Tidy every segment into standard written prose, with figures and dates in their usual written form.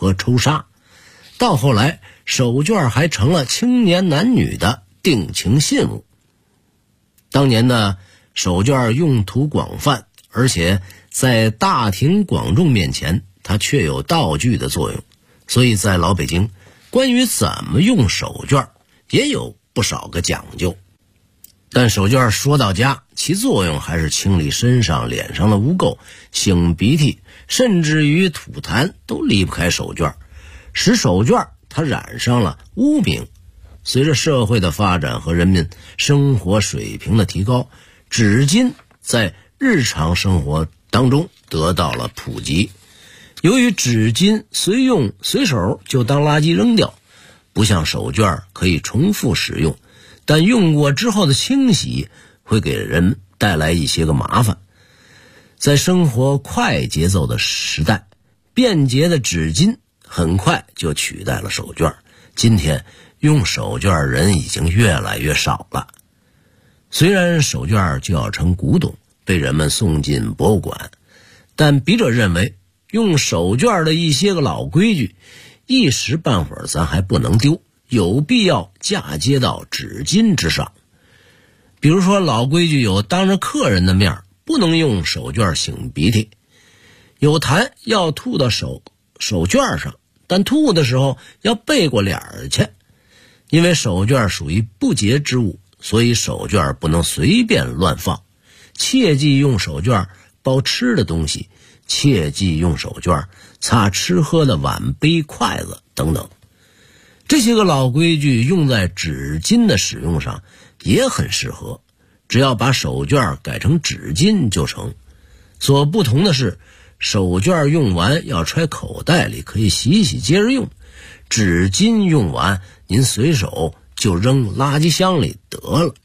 和抽杀。到后来，手绢还成了青年男女的定情信物。当年的手绢用途广泛，而且在大庭广众面前，它确有道具的作用。所以在老北京，关于怎么用手绢也有不少个讲究。但手绢说到家，其作用还是清理身上脸上的污垢，擤鼻涕，甚至于吐痰都离不开手绢，使手绢它染上了污名。随着社会的发展和人民生活水平的提高，纸巾在日常生活当中得到了普及。由于纸巾随用随手就当垃圾扔掉，不像手绢可以重复使用，但用过之后的清洗会给人带来一些个麻烦。在生活快节奏的时代，便捷的纸巾很快就取代了手绢。今天用手绢人已经越来越少了。虽然手绢就要成古董，被人们送进博物馆，但笔者认为用手绢的一些个老规矩，一时半会儿咱还不能丢，有必要嫁接到纸巾之上。比如说老规矩有当着客人的面不能用手绢擤鼻涕，有痰要吐到手绢上，但吐的时候要背过脸去。因为手绢属于不洁之物，所以手绢不能随便乱放。切忌用手绢包吃的东西，切忌用手绢擦吃喝的碗杯筷子等等。这些个老规矩用在纸巾的使用上也很适合，只要把手绢改成纸巾就成。所不同的是，手绢用完要揣口袋里，可以洗一洗接着用；纸巾用完您随手就扔垃圾箱里得了。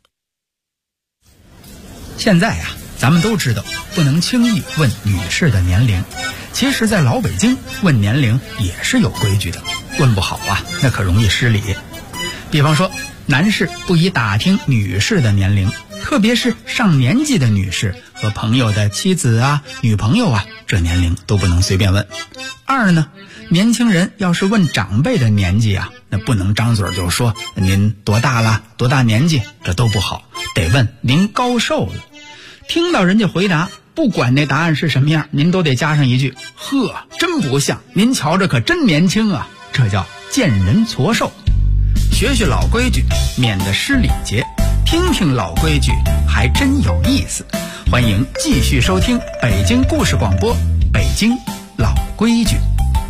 现在啊，咱们都知道不能轻易问女士的年龄，其实在老北京问年龄也是有规矩的，问不好啊，那可容易失礼。比方说，男士不宜打听女士的年龄，特别是上年纪的女士和朋友的妻子啊、女朋友啊，这年龄都不能随便问。二呢，年轻人要是问长辈的年纪啊，那不能张嘴就说您多大了、多大年纪，这都不好，得问您高寿了。听到人家回答，不管那答案是什么样，您都得加上一句：呵，真不像，您瞧着可真年轻啊。这叫见人矬寿。学学老规矩，免得失礼节；听听老规矩，还真有意思。欢迎继续收听北京故事广播，北京老规矩。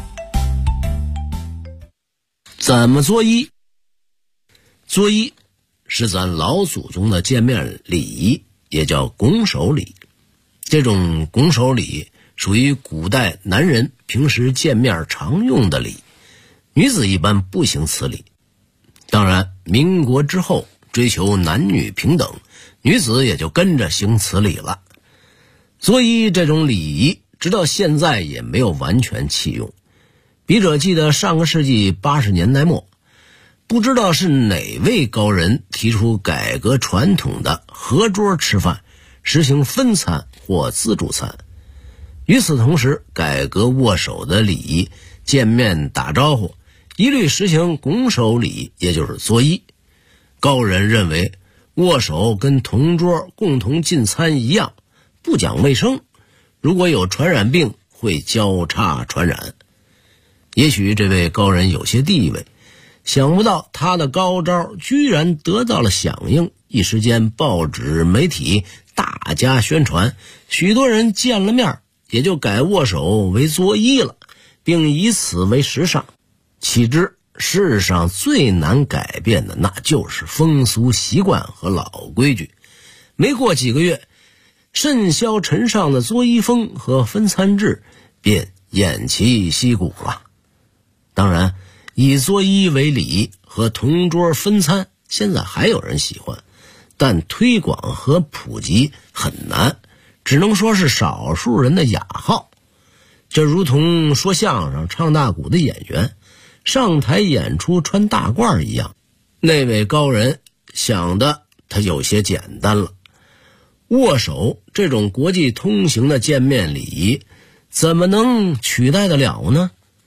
怎么作揖？作揖是咱老祖宗的见面礼仪，也叫拱手礼。这种拱手礼属于古代男人平时见面常用的礼，女子一般不行此礼。当然民国之后追求男女平等，女子也就跟着行此礼了。作揖这种礼仪直到现在也没有完全弃用。笔者记得上个世纪80年代末，不知道是哪位高人提出改革传统的合桌吃饭，实行分餐或自助餐。与此同时，改革握手的礼仪，见面打招呼一律实行拱手礼，也就是作揖。高人认为握手跟同桌共同进餐一样，不讲卫生，如果有传染病会交叉传染。也许这位高人有些地位，想不到他的高招居然得到了响应，一时间报纸媒体大加宣传，许多人见了面也就改握手为作揖了，并以此为时尚。岂知世上最难改变的那就是风俗习惯和老规矩。没过几个月，甚嚣尘上的作揖风和分餐制便偃旗息鼓了。当然，以作揖为礼和同桌分餐现在还有人喜欢，但推广和普及很难，只能说是少数人的雅号。这如同说相声唱大鼓的演员上台演出穿大褂一样，那位高人想的他有些简单了。握手这种国际通行的见面礼仪怎么能取代得了呢？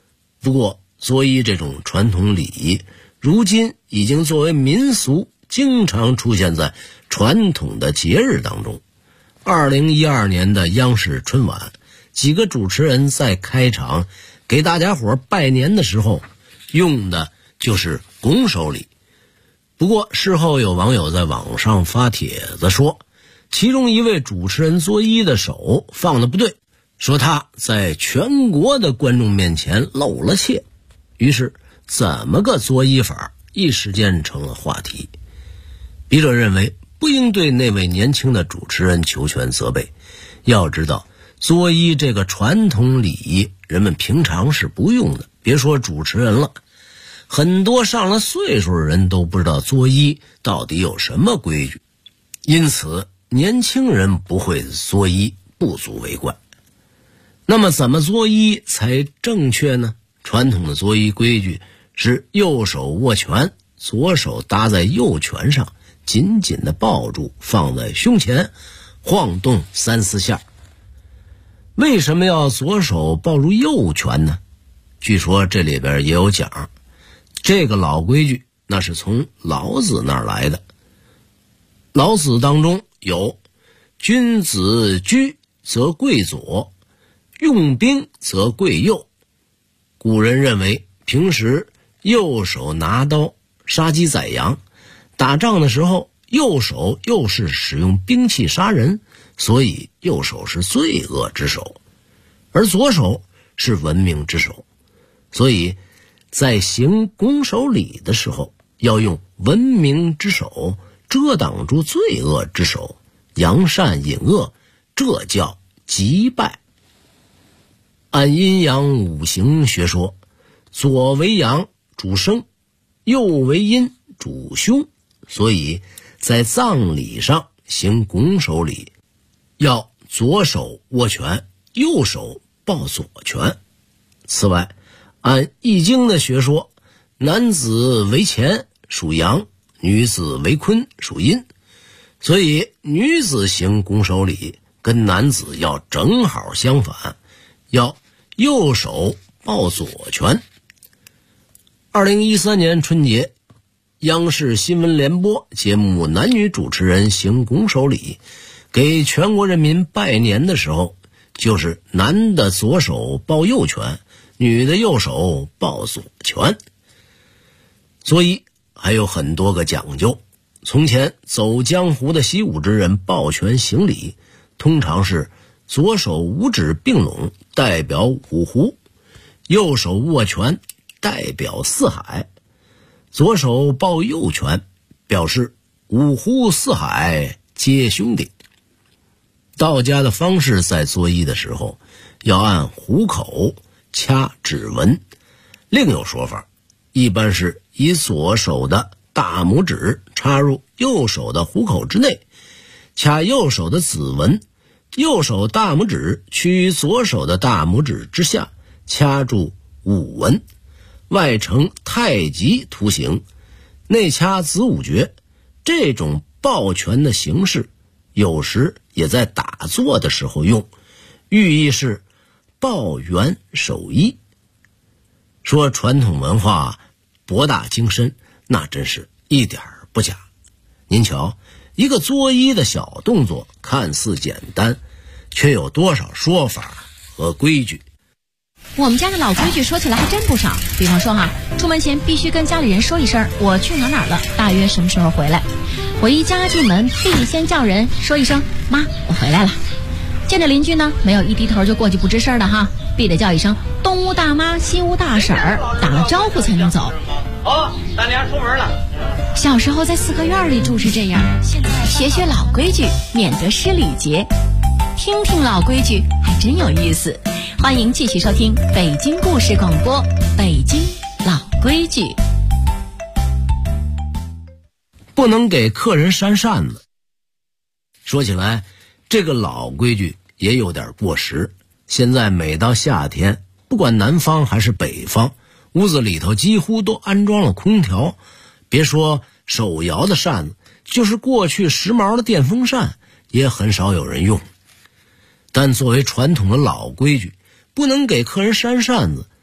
不过作揖这种传统礼仪如今已经作为民俗经常出现在传统的节日当中。2012年的央视春晚，几个主持人在开场给大家伙拜年的时候用的就是拱手礼。不过事后有网友在网上发帖子说，其中一位主持人作揖的手放的不对，说他在全国的观众面前露了怯。于是怎么个作揖法一时间成了话题。笔者认为不应对那位年轻的主持人求全责备，要知道作揖这个传统礼仪人们平常是不用的，别说主持人了，很多上了岁数的人都不知道作揖到底有什么规矩，因此年轻人不会作揖不足为怪。那么怎么作揖才正确呢？传统的作揖规矩是右手握拳，左手搭在右拳上，紧紧地抱住，放在胸前，晃动3-4下。为什么要左手抱住右拳呢？据说这里边也有讲，这个老规矩那是从老子那儿来的。老子当中有君子居则贵左，用兵则贵右。古人认为平时右手拿刀杀鸡宰羊，打仗的时候右手又是使用兵器杀人，所以右手是罪恶之手，而左手是文明之手。所以在行拱手礼的时候，要用文明之手遮挡住罪恶之手，扬善引恶，这叫击败。按阴阳五行学说，左为阳主生，右为阴主凶，所以在葬礼上行拱手礼，要左手握拳，右手抱左拳。此外，按易经的学说，男子为乾属阳，女子为坤属阴，所以女子行拱手礼跟男子要正好相反，要右手抱左拳。2013年春节，央视新闻联播节目男女主持人行拱手礼，给全国人民拜年的时候，就是男的左手抱右拳，女的右手抱左拳。所以还有很多个讲究。从前走江湖的习武之人抱拳行礼，通常是左手五指并拢，代表五湖；右手握拳，代表四海；左手抱右拳，表示五湖四海皆兄弟。道家的方式在作揖的时候，要按虎口掐指纹。另有说法，一般是以左手的大拇指插入右手的虎口之内，掐右手的指纹，右手大拇指趋于左手的大拇指之下，掐住五纹，外呈太极图形，内掐子午诀。这种抱拳的形式有时也在打坐的时候用，寓意是抱元守一。说传统文化博大精深，那真是一点不假。您瞧，一个作揖的小动作看似简单，却有多少说法和规矩。 我们家的老规矩说起来还真不少，比方说出门前必须跟家里人说一声我去哪儿了，大约什么时候回来。回家进门必先叫人说一声妈，我回来了。见着邻居呢，没有一低头就过去不吱声的必得叫一声东屋大妈西屋大婶儿，打了招呼才能走。 好，咱俩出门了。 小时候在四合院里住是这样，现在学学老规矩，免得失礼节。听听老规矩还真有意思。欢迎继续收听北京故事广播《北京老规矩》。 不能给客人扇扇子。说起来，这个老规矩也有点过时。现在每到夏天，不管南方还是北方，屋子里头几乎都安装了空调。别说手摇的扇子，就是过去时髦的电风扇也很少有人用。但作为传统的老规矩，不能给客人扇扇子，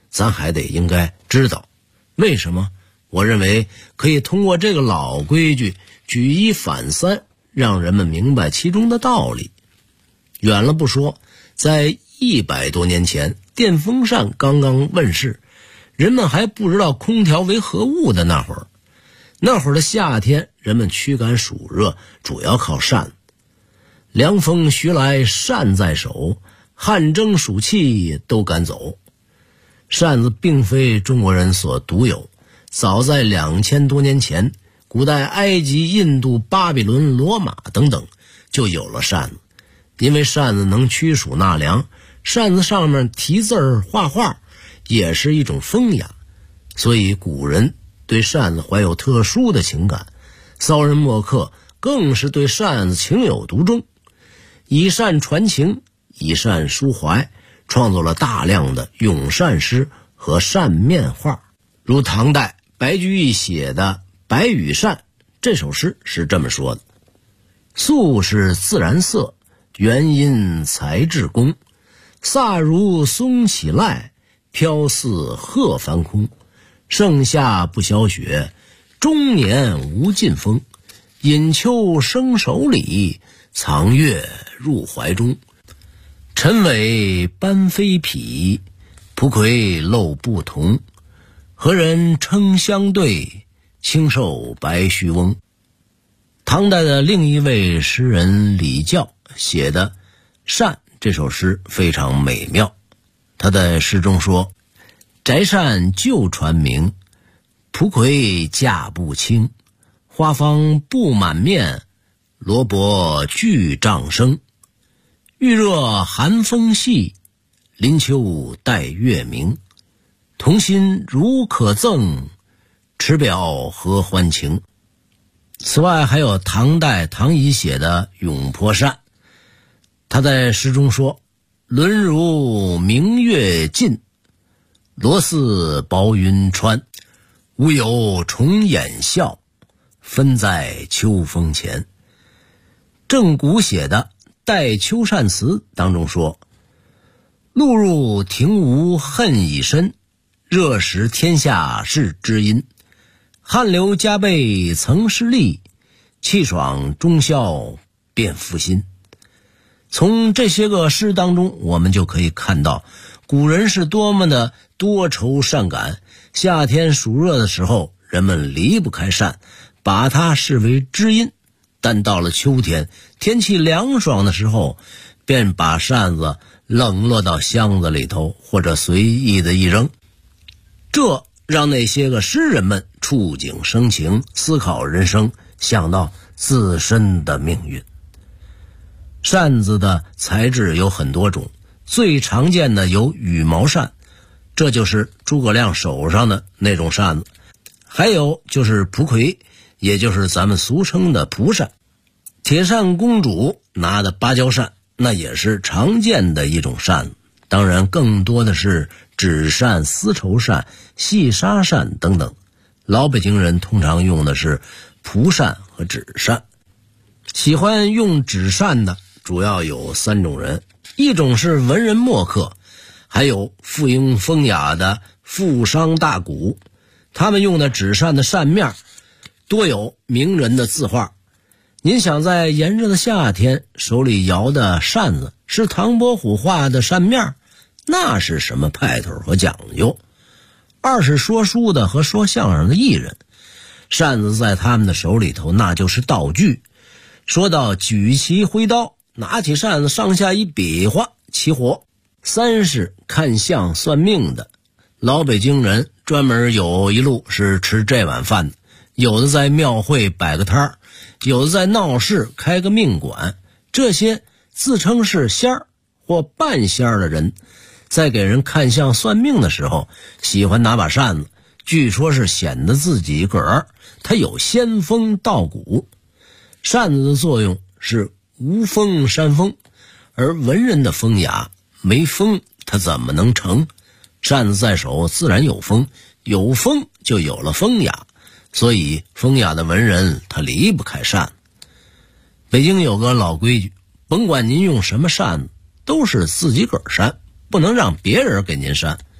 咱还得应该知道。为什么？我认为可以通过这个老规矩举一反三，让人们明白其中的道理。远了不说，在100多年前，电风扇刚刚问世，人们还不知道空调为何物的那会儿的夏天，人们驱赶暑热主要靠扇。凉风徐来扇在手，汗蒸暑气都赶走。扇子并非中国人所独有，早在2000多年前，古代埃及、印度、巴比伦、罗马等等就有了扇子。因为扇子能驱暑纳凉，扇子上面题字画画也是一种风雅，所以古人对扇子怀有特殊的情感。骚人墨客更是对扇子情有独钟，以扇传情，以扇抒怀，创作了大量的咏扇诗和扇面画。如唐代白居易写的《白羽扇》这首诗是这么说的：素是自然色，原因才智工，飒如松起赖，飘似鹤翻空。盛夏不消雪，终年无尽风。引秋生手里，藏月入怀中。陈尾斑飞匹，蒲葵露不同。何人称相对，清瘦白须翁。唐代的另一位诗人李教写的《扇》这首诗非常美妙。他在诗中说：宅扇旧传名，蒲葵架不清。花芳布满面，萝卜俱丈生。预热寒风细，临秋待月明。同心如可赠，持表何欢情。此外还有唐代唐乙写的《咏坡扇》，他在诗中说：轮如明月尽，罗似薄云穿。乌有重掩笑，分在秋风前。郑谷写的《代秋扇词》当中说：露入庭无恨已深，热时天下是知音。汗流浃背曾是力，气爽终宵便复心。从这些个诗当中，我们就可以看到古人是多么的多愁善感。夏天暑热的时候，人们离不开扇，把它视为知音。但到了秋天，天气凉爽的时候，便把扇子冷落到箱子里头，或者随意的一扔。这让那些个诗人们触景生情，思考人生，想到自身的命运。扇子的材质有很多种，最常见的有羽毛扇，这就是诸葛亮手上的那种扇子。还有就是蒲葵，也就是咱们俗称的蒲扇。铁扇公主拿的芭蕉扇，那也是常见的一种扇子。当然更多的是纸扇、丝绸扇、细纱扇等等。老北京人通常用的是蒲扇和纸扇。喜欢用纸扇的主要有3种人，一种是文人墨客，还有富英风雅的富商大贾。他们用的纸扇的扇面多有名人的字画。您想在炎热的夏天，手里摇的扇子是唐伯虎画的扇面，那是什么派头和讲究？二是说书的和说相声的艺人，扇子在他们的手里头那就是道具。说到举旗挥刀，拿起扇子上下一比划，起火。3是看相算命的，老北京人专门有一路是吃这碗饭的，有的在庙会摆个摊儿，有的在闹市开个命馆。这些自称是仙儿或半仙儿的人，在给人看相算命的时候，喜欢拿把扇子，据说是显得自己个儿他有仙风道骨。扇子的作用是无风扇风，而文人的风雅没风他怎么能成？扇子在手自然有风，有风就有了风雅，所以风雅的文人他离不开扇。北京有个老规矩，甭管您用什么扇子，都是自己个儿扇，不能让别人给您扇。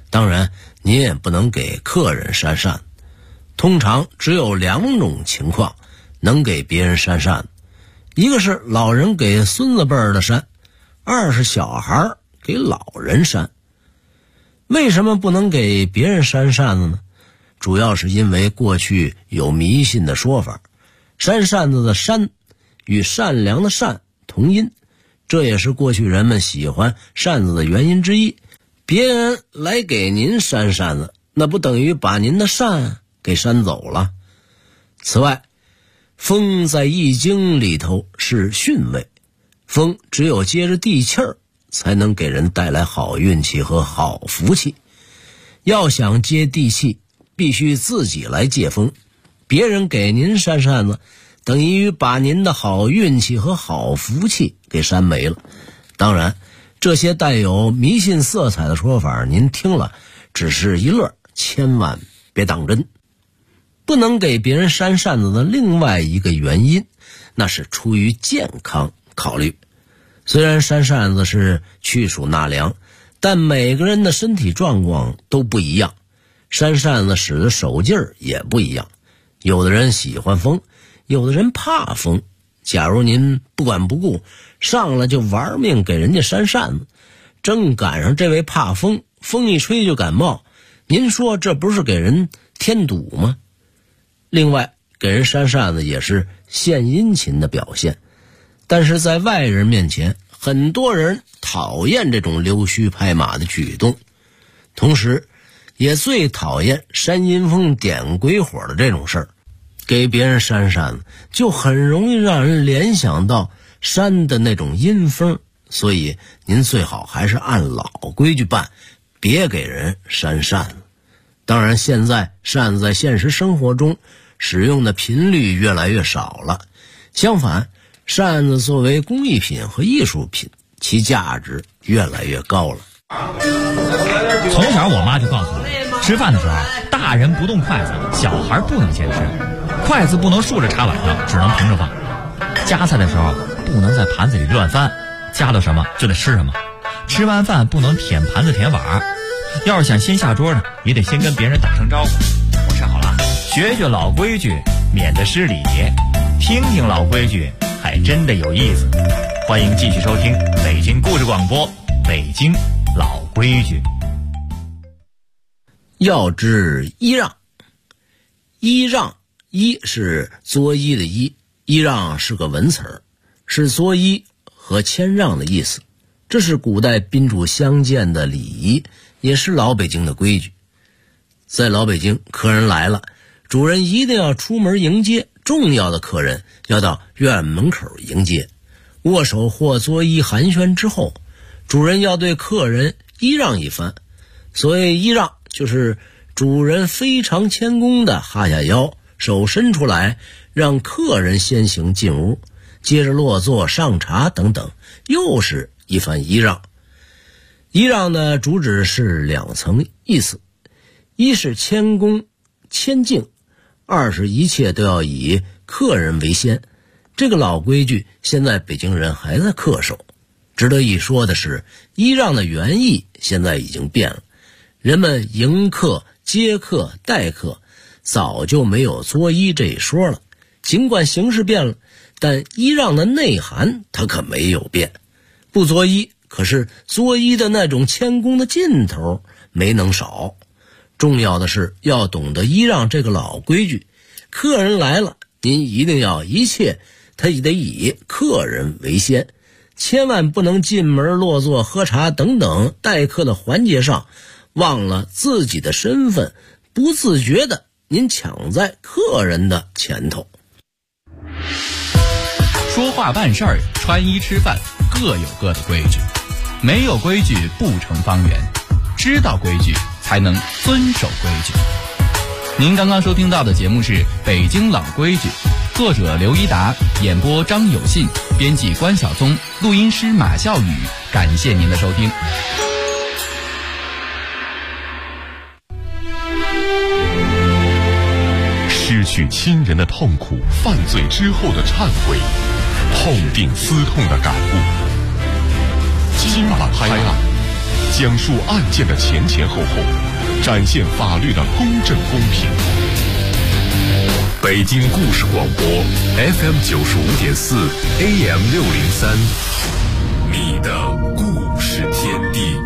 当然，您也不能给客人扇扇。通常只有2种情况能给别人扇扇，一个是老人给孙子辈儿的扇，二是小孩给老人扇。为什么不能给别人扇扇子呢？主要是因为过去有迷信的说法，扇扇子的扇与善良的善同音，这也是过去人们喜欢扇子的原因之一。别人来给您扇扇子，那不等于把您的扇给扇走了。此外，风在易经里头是巽位，风只有接着地气儿才能给人带来好运气和好福气。要想接地气，必须自己来借风，别人给您扇扇子，等于把您的好运气和好福气给扇没了。当然，这些带有迷信色彩的说法，您听了只是一乐，千万别当真。不能给别人扇扇子的另外一个原因，那是出于健康考虑。虽然扇扇子是去暑纳凉，但每个人的身体状况都不一样，扇扇子使的手劲儿也不一样。有的人喜欢风，有的人怕风。假如您不管不顾，上来就玩命给人家扇扇子，正赶上这位怕风，风一吹就感冒，您说这不是给人添堵吗？另外，给人扇扇子也是献殷勤的表现，但是在外人面前，很多人讨厌这种溜须拍马的举动，同时也最讨厌扇阴风点鬼火的这种事儿。给别人扇扇子就很容易让人联想到扇的那种阴风，所以您最好还是按老规矩办，别给人扇扇子。当然，现在扇子在现实生活中使用的频率越来越少了，相反，扇子作为工艺品和艺术品，其价值越来越高了。 从小我妈就告诉我，吃饭的时候大人不动筷子，小孩不能先吃，筷子不能竖着插碗上，只能平着放。夹菜的时候不能在盘子里乱翻，夹到什么就得吃什么。吃完饭不能舔盘子舔碗，要是想先下桌呢，也得先跟别人打声招呼。我吃好了，学学老规矩，免得失礼。听听老规矩，还真的有意思。欢迎继续收听北京故事广播，北京老规矩。 要知揖让，揖让，揖是作揖的揖，揖让是个文词儿，是作揖和谦让的意思。这是古代宾主相见的礼仪，也是老北京的规矩。在老北京，客人来了，主人一定要出门迎接，重要的客人要到院门口迎接。握手或作揖寒暄之后，主人要对客人揖让一番。所谓揖让，就是主人非常谦恭地哈下腰，手伸出来，让客人先行进屋，接着落座上茶等等，又是一番揖让。揖让的主旨是2层意思，一是谦恭谦敬，二是一切都要以客人为先。这个老规矩现在北京人还在恪守。值得一说的是，揖让的原意现在已经变了，人们迎客接客待客早就没有作揖这一说了。尽管形式变了，但揖让的内涵它可没有变。不作揖，可是作揖的那种谦恭的劲头没能少。重要的是要懂得揖让这个老规矩，客人来了，您一定要一切他得以客人为先，千万不能进门落座喝茶等等待客的环节上忘了自己的身份，不自觉的您抢在客人的前头。 说话办事儿，穿衣吃饭，各有各的规矩，没有规矩不成方圆，知道规矩才能遵守规矩。您刚刚收听到的节目是《北京老规矩》，作者刘一达，演播张有信，编辑关晓松，录音师马笑宇。感谢您的收听。 失去亲人的痛苦，犯罪之后的忏悔，痛定思痛的感悟。今晚拍案， 讲述案件的前前后后，展现法律的公正公平。北京故事广播 FM 95.4 AM 603，你的故事天地。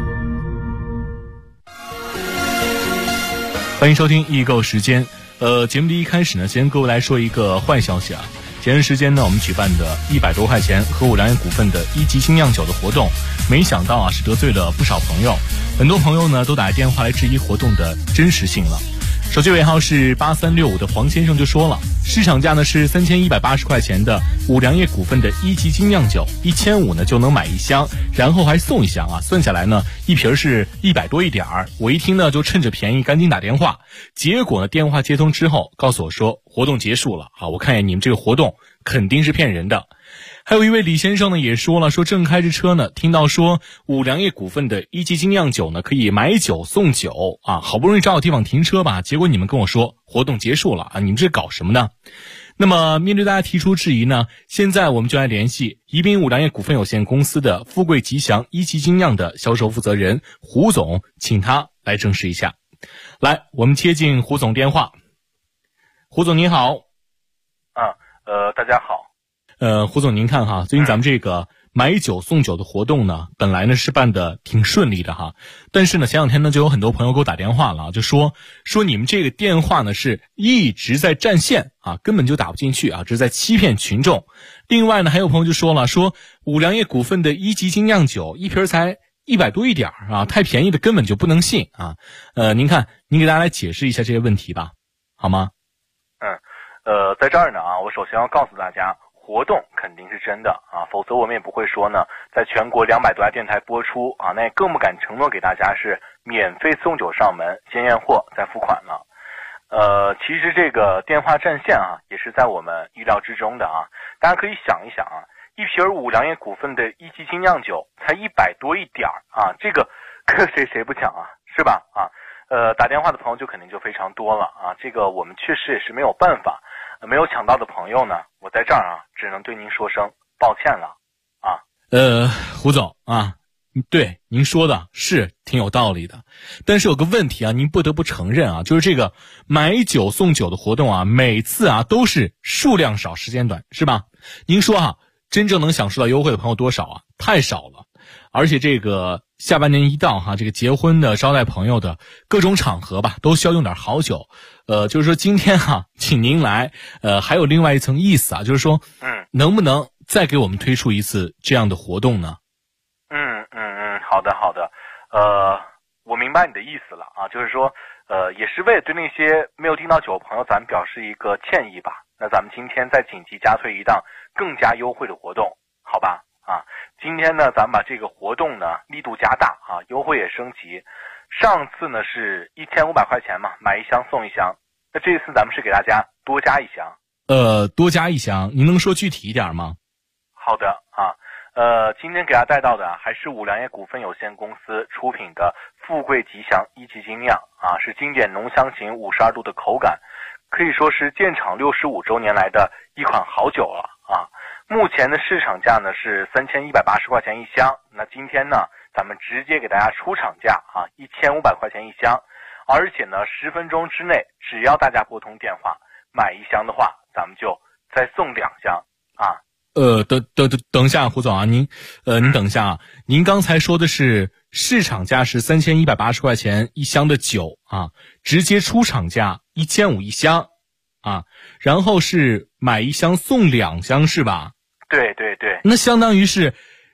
欢迎收听易购时间。节目的一开始呢，先跟各位来说一个坏消息啊。前段时间呢，我们举办的100多块钱和五粮液股份的1级精酿酒的活动，没想到啊是得罪了不少朋友，很多朋友呢都打电话来质疑活动的真实性了。手机尾号是8365的黄先生就说了，市场价呢是3180块钱的五粮液股份的1级精酿酒，1500呢就能买1箱，然后还送1箱啊，算下来呢一瓶是100多一点儿。我一听呢就趁着便宜赶紧打电话，结果呢电话接通之后告诉我说活动结束了啊，我看见你们这个活动肯定是骗人的。还有一位李先生呢也说了，说正开着车呢，听到说五粮液股份的1级精酿酒呢可以买酒送酒啊，好不容易找个地方停车吧，结果你们跟我说活动结束了啊，你们这搞什么呢？那么面对大家提出质疑呢，现在我们就来联系宜宾五粮液股份有限公司的富贵吉祥1级精酿的销售负责人胡总，请他来证实一下。来，我们接进胡总电话。胡总您好。 大家好。 胡总您看哈，最近咱们这个买酒送酒的活动呢，本来呢是办的挺顺利的哈，但是呢前两天呢就有很多朋友给我打电话了，就说你们这个电话呢是一直在占线啊，根本就打不进去啊，这是在欺骗群众。另外呢还有朋友就说了，说五粮液股份的1级精酿酒一瓶才100多一点啊，太便宜的根本就不能信啊。您看您给大家来解释一下这些问题吧，好吗？ 在这儿呢啊，我首先要告诉大家，活动肯定是真的啊，否则我们也不会说呢，在全国200多家电台播出啊，那也更不敢承诺给大家是免费送酒上门，先验货再付款了。其实这个电话占线啊，也是在我们意料之中的啊。大家可以想一想啊，一瓶五粮液股份的1级精酿酒才100多一点啊，这个谁不抢啊，是吧？啊，打电话的朋友就肯定就非常多了啊，这个我们确实也是没有办法。没有抢到的朋友呢，我在这儿啊，只能对您说声抱歉了啊。 胡总啊，对您说的是挺有道理的，但是有个问题啊，您不得不承认啊，就是这个买酒送酒的活动啊，每次啊都是数量少时间短，是吧？您说啊，真正能享受到优惠的朋友多少啊？太少了。而且这个下半年一到哈，这个结婚的、招待朋友的各种场合吧，都需要用点好酒。就是说今天哈，请您来，还有另外一层意思啊，就是说，能不能再给我们推出一次这样的活动呢？ 好的，我明白你的意思了啊，就是说，也是为了对那些没有订到酒的朋友，咱们表示一个歉意吧。那咱们今天再紧急加推一档更加优惠的活动，好吧？啊，今天呢，咱们把这个活动呢力度加大啊，优惠也升级。上次呢是1500块钱嘛，买1箱送1箱。那这次咱们是给大家多加1箱。 多加1箱，您能说具体一点吗？ 好的啊，今天给大家带到的还是五粮液股份有限公司出品的富贵吉祥1级精酿啊，是经典浓香型52度的口感，可以说是建厂65周年来的一款好酒了啊。目前的市场价呢是3180块钱1箱，那今天呢咱们直接给大家出厂价啊，1500块钱1箱，而且呢10分钟之内，只要大家拨通电话买1箱的话，咱们就再送2箱啊。 等一下，胡总啊，您等一下啊，您刚才说的是市场价是3180块钱1箱的酒啊，直接出厂价1500 1箱啊，然后是买1箱送2箱是吧？ 对， 那相当于是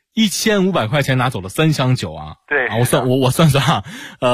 1500块钱拿走了3箱酒啊。 对啊，我算算啊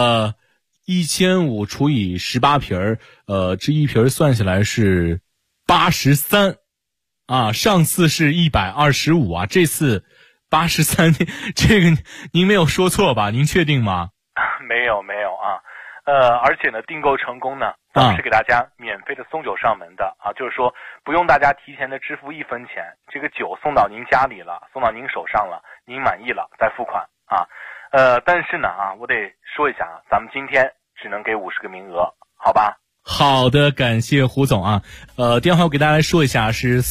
，1500除以18瓶这一瓶算下来是83啊，上次是125啊，这次83，这个您没有说错吧？您确定吗？ 没有啊，而且呢，订购成功呢，咱们是给大家免费的送酒上门的啊，就是说不用大家提前的支付1分钱，这个酒送到您家里了，送到您手上了，您满意了再付款啊。但是呢啊，我得说一下啊，咱们今天只能给50个名额，好吧？ 好的，感谢胡总啊。电话我给大家来说一下，是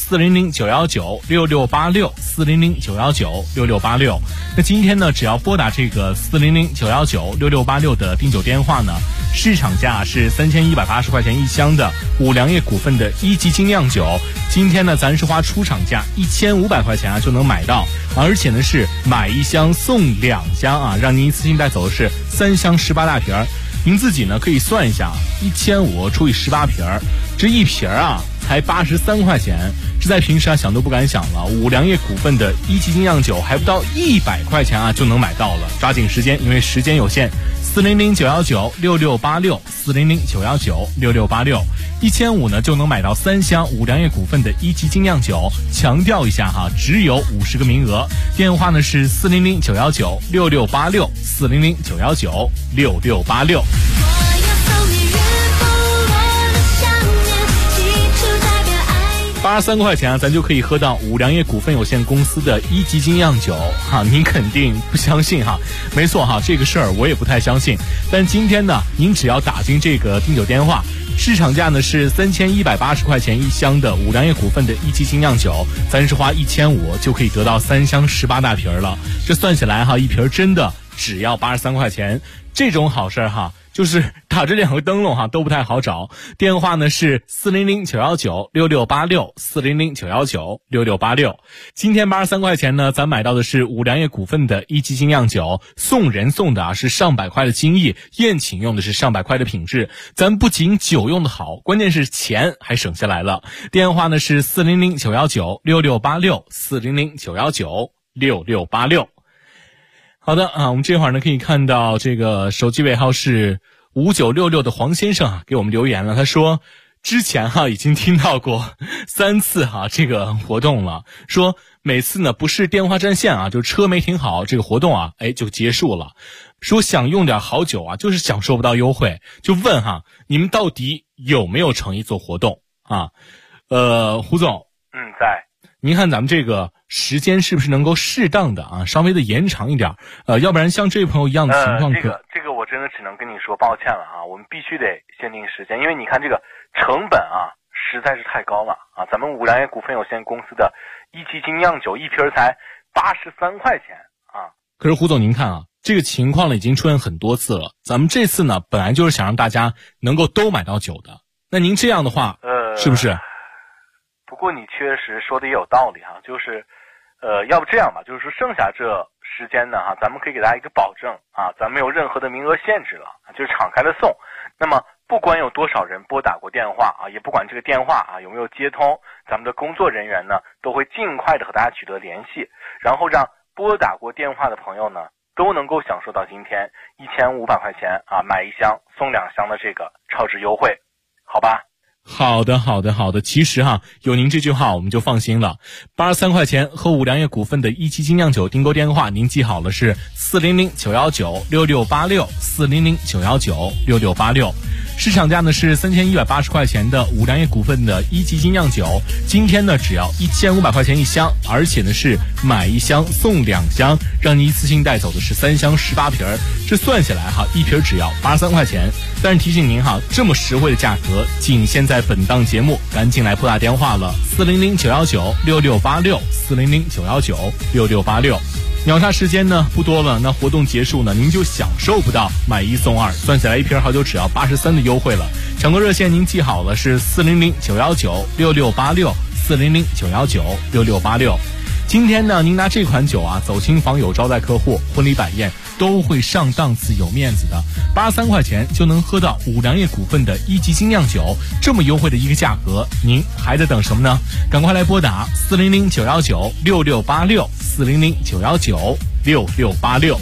400-919-6686，400-919-6686。那今天呢，只要拨打这个400-919-6686的订酒电话呢，市场价是3180块钱一箱的五粮液股份的一级精酿酒。今天呢，咱是花出厂价1500块钱啊就能买到，而且呢是买一箱送2箱啊，让您一次性带走的是3箱18大瓶儿。您自己呢可以算一下，1500除以18瓶儿，这一瓶儿啊才83块钱，这在平时啊想都不敢想了。五粮液股份的一级精酿酒还不到100块钱啊就能买到了，抓紧时间，因为时间有限。400-919-6686，400-919-6686，1500呢就能买到3箱五粮液股份的一级精酿酒。强调一下哈，只有50个名额。电话呢是400-919-6686，400-919-6686。83块钱啊，咱就可以喝到五粮液股份有限公司的一级精酿酒哈，您肯定不相信哈？没错哈，这个事儿我也不太相信。但今天呢，您只要打进这个订酒电话，市场价呢是3180块钱一箱的五粮液股份的一级精酿酒，咱是花1500就可以得到3箱18大瓶了。这算起来哈，一瓶真的只要83块钱，这种好事哈。就是打这2个灯笼哈都不太好找。电话呢是400-919-6686，400-919-6686。今天83块钱呢，咱买到的是五粮液股份的一级精酿酒，送人送的啊是上百块的精益，宴请用的是上百块的品质。咱不仅酒用的好，关键是钱还省下来了。电话呢是400-919-6686，400-919-6686。好的啊，我们这会儿呢可以看到这个手机尾号是5966的黄先生啊给我们留言了，他说之前哈已经听到过3次哈这个活动了，说每次呢不是电话占线啊，就车没停好，这个活动啊就结束了。说想用点好酒啊，就是享受不到优惠，就问哈你们到底有没有诚意做活动啊？胡总， 在。 您看咱们这个时间是不是能够适当的啊，稍微的延长一点？要不然像这位朋友一样的情况， 这个我真的只能跟你说抱歉了啊，我们必须得限定时间，因为你看这个成本啊实在是太高了啊，咱们五粮液股份有限公司的一级精酿酒一瓶才83块钱啊。 可是胡总您看啊，这个情况呢已经出现很多次了，咱们这次呢本来就是想让大家能够都买到酒的，那您这样的话是不是？ 不过你确实说的也有道理哈，就是要不这样吧，就是说剩下这时间呢哈，咱们可以给大家一个保证啊，咱没有任何的名额限制了，就是敞开的送。那么不管有多少人拨打过电话啊，也不管这个电话啊有没有接通，咱们的工作人员呢都会尽快的和大家取得联系，然后让拨打过电话的朋友呢都能够享受到今天1500块钱啊买1箱送2箱的这个超值优惠，好吧？ 好的。其实哈，有您这句话我们就放心了。83块钱和五粮液股份的一级精酿酒订购电话，您记好了是400-919-6686，400-919-6686。市场价呢是3180块钱的五粮液股份的一级精酿酒，今天呢只要1500块钱一箱，而且呢是买1箱送2箱，让您一次性带走的是3箱18瓶儿。这算下来哈，一瓶只要83块钱。但是提醒您哈，这么实惠的价格仅限在本档节目，赶紧来拨打电话了，400-919-6686，400-919-6686。秒杀时间呢不多了，那活动结束呢，您就享受不到买1送2，算下来一瓶好酒只要83的优惠了。抢购热线您记好了是400-919-6686，400-919-6686。今天呢，您拿这款酒啊走亲访友、招待客户、婚礼摆宴都会上档次、有面子的。83块钱就能喝到五粮液股份的一级精酿酒，这么优惠的一个价格，您还在等什么呢？赶快来拨打400-919-6686，400-919-6686。